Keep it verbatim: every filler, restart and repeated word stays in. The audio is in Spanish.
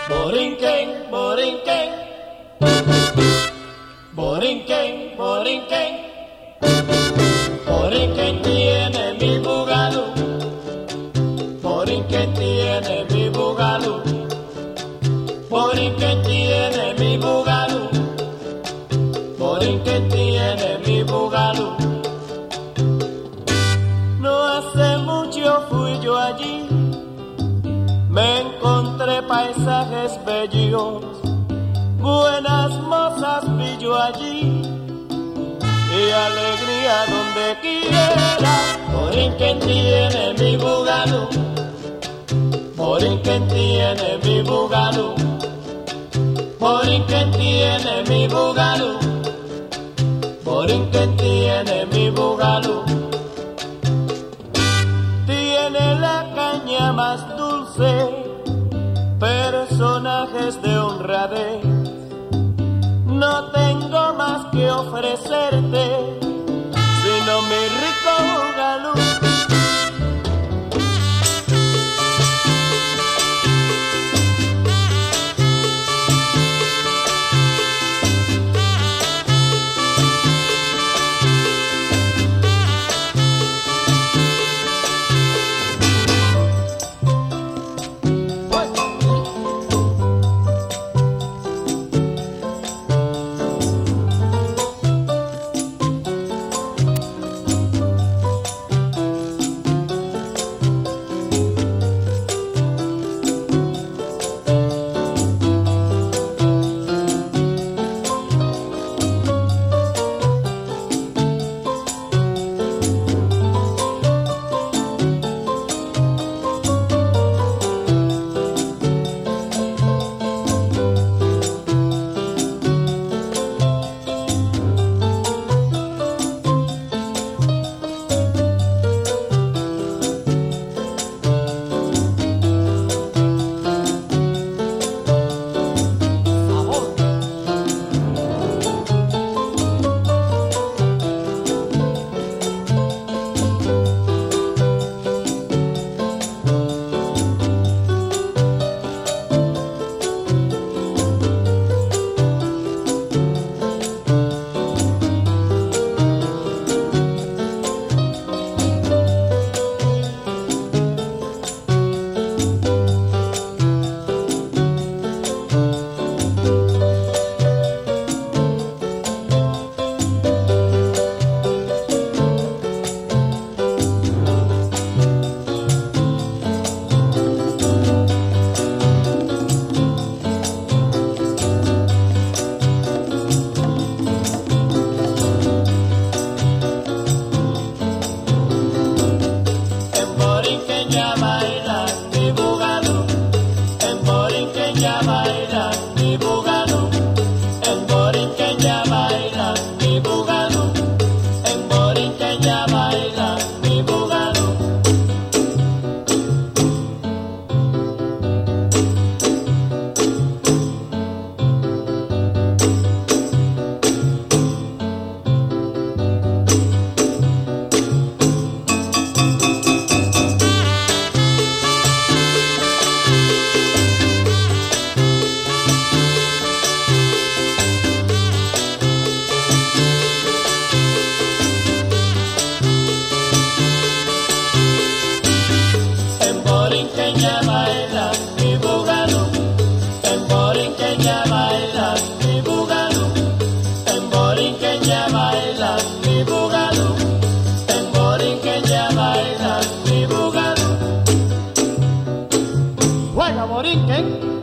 Borinquen, Borinquen, Borinquen, Borinquen, Borinquen tiene mi bugalú, Borinquen tiene mi bugalú, Borinquen tiene mi bugalú, Borinquen tiene mi bugalú. No hace mucho fui yo allí, me encontré paisajes bellos, buenas mozas vi yo allí, y alegría donde quiera. Borinquen tiene mi bugalú, Borinquen tiene mi bugalú, Borinquen tiene mi bugalú, Borinquen tiene mi bugalú. Tiene la caña más dulce, personajes de honradez. No tengo más que ofrecerte, sino mi rico bugalú. Borinquen.